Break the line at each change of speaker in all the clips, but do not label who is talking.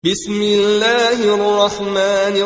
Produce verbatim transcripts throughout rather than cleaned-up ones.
بسم الله الرحمن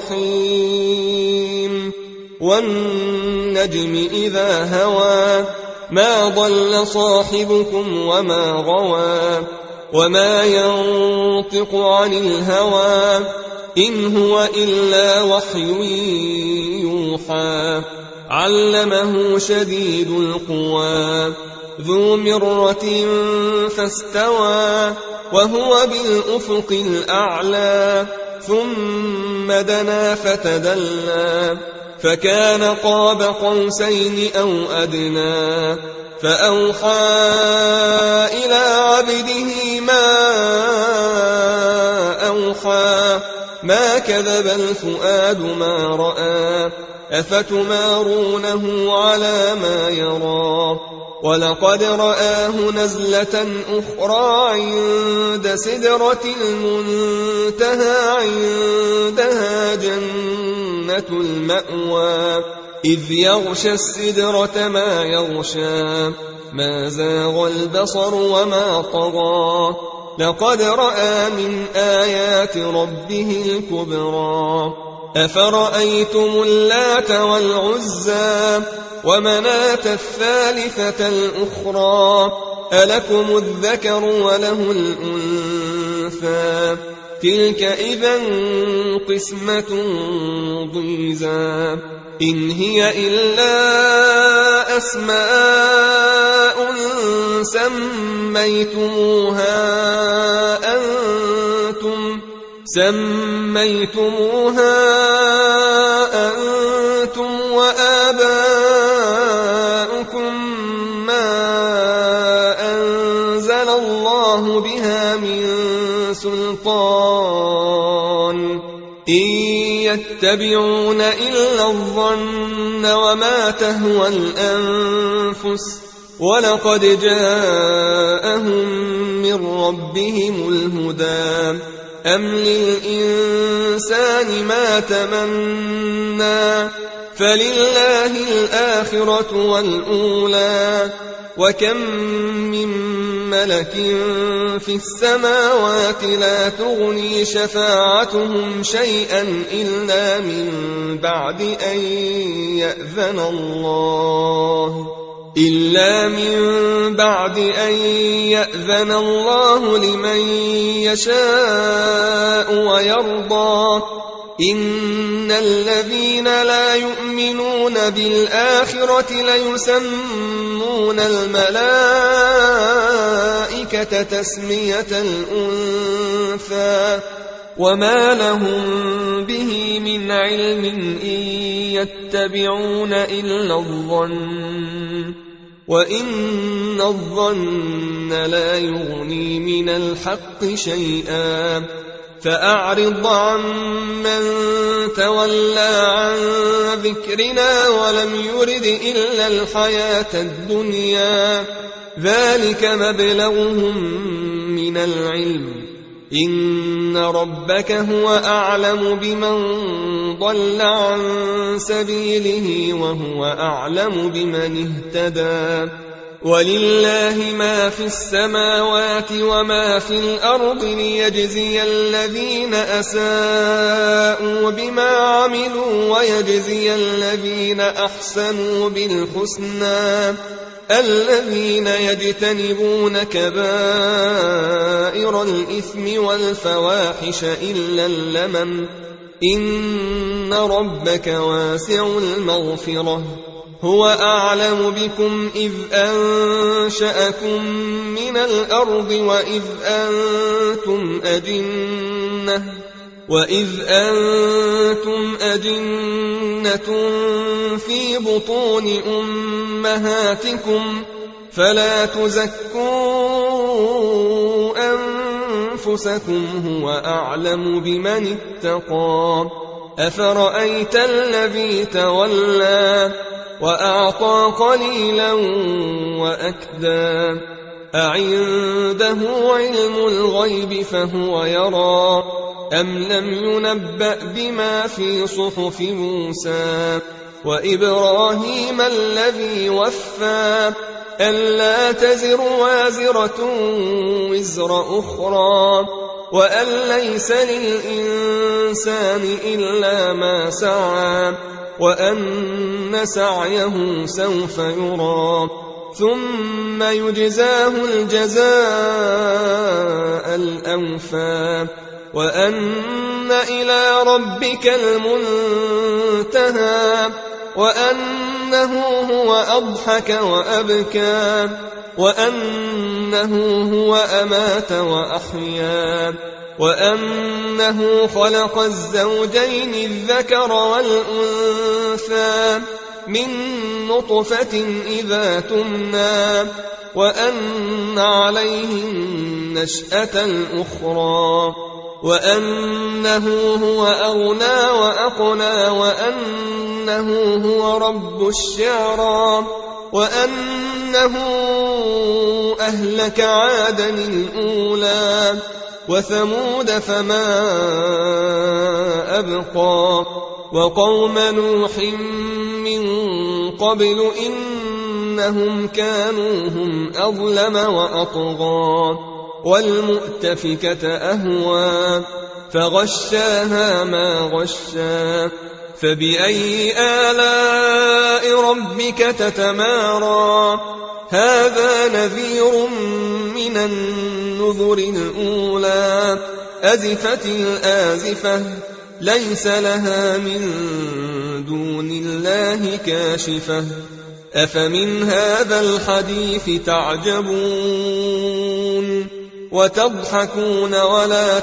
الرحيم والنجم إذا هوى ما ضل صاحبكم وما غوى وما ينطق عن الهوى إن هو إلا وحي يوحى علمه شديد القوى ذو مرة فاستوى وهو بالأفق الأعلى ثم دنا فتدلى فكان قاب قوسين أو أدنى فأوحى إلى عبده ما أوحى ما كذب الفؤاد ما رأى أفتمارونه على ما يرى ولقد رآه نزلة أخرى عند سدرة المنتهى عندها جنة المأوى إذ يغشى السدرة ما يغشى ما زاغ البصر وما طغى لقد رأى من آيات ربه الكبرى أفرأيتم اللات والعزى ومناة الثالثة الأخرى ألكم الذكر وله الأنثى تلك إذا قسمة ضيزى إن هي إلا أسماء سميتموها أنتم سميتموها أنتم وآباؤكم ما أنزل الله بها من سلطان إن يتبعون إلا الظن وما تهوى الأنفس ولقد جاءهم من ربهم الهدى أم للإنسان ما تمنى فلله الآخرة والأولى وكم من ملك في السماوات لا تغني شفاعتهم شيئا إلا من بعد أن يأذن الله إلا من بعد أن يأذن الله لمن يشاء ويرضى إن الذين لا يؤمنون بالآخرة ليسمون الملائكة تسمية الأنثى وما لهم به من علم إن يتبعون إلا الظن وإن الظن لا يغني من الحق شيئا فأعرض عن من تولى عن ذكرنا ولم يرد إلا الحياة الدنيا ذلك مبلغهم من العلم إن ربك هو أعلم بمن ضل عن سبيله وهو أعلم بمن اهتدى ولله ما في السماوات وما في الأرض ليجزي الذين أساءوا بما عملوا ويجزي الذين أحسنوا بالحسنى الذين يجتنبون كبائر الإثم والفواحش إلا اللمم إن ربك واسع المغفرة هو أعلم بكم إذ أنشأكم من الأرض وإذ أنتم أجنة وإذ أنتم أجنة في بطون أمهاتكم فلا تزكوا أنفسكم هو أعلم بمن اتقى أفرأيت الذي تولى وأعطى قليلا وأكدى أعنده علم الغيب فهو يرى أم لم ينبأ بما في صحف موسى وإبراهيم الذي وفى ألا تزر وازرة وزر أخرى وأن ليس للإنسان إلا ما سعى وأن سعيه سوف يرى ثم يجزاه الجزاء الأوفى وأن إلى ربك المنتهى وأنه هو أضحك وأبكى وأنه هو أمات وأحيا وأنه خلق الزوجين الذكر والأنثى من نطفة إذا تمنى وأن عليه النشأة الأخرى وأنه هو أغنى وأقنى وأنه هو رب الشعرى وأنه أهلك عادا الأولى وثمود فما أبقى وقوم نوح من قبل إنهم كانوا هم أظلم وأطغى والمؤتفكة أهوى فغشاها ما غشا فبأي آلاء ربك تتمارى هذا نذير من النذر الأولى أزفت الآزفة ليس لها من دون الله كاشفة أفمن هذا الحديث تعجبون وتضحكون ولا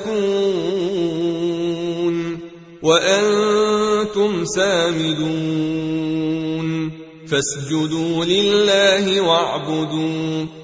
تبكون وأنتم سامدون فاسجدوا لله واعبدوا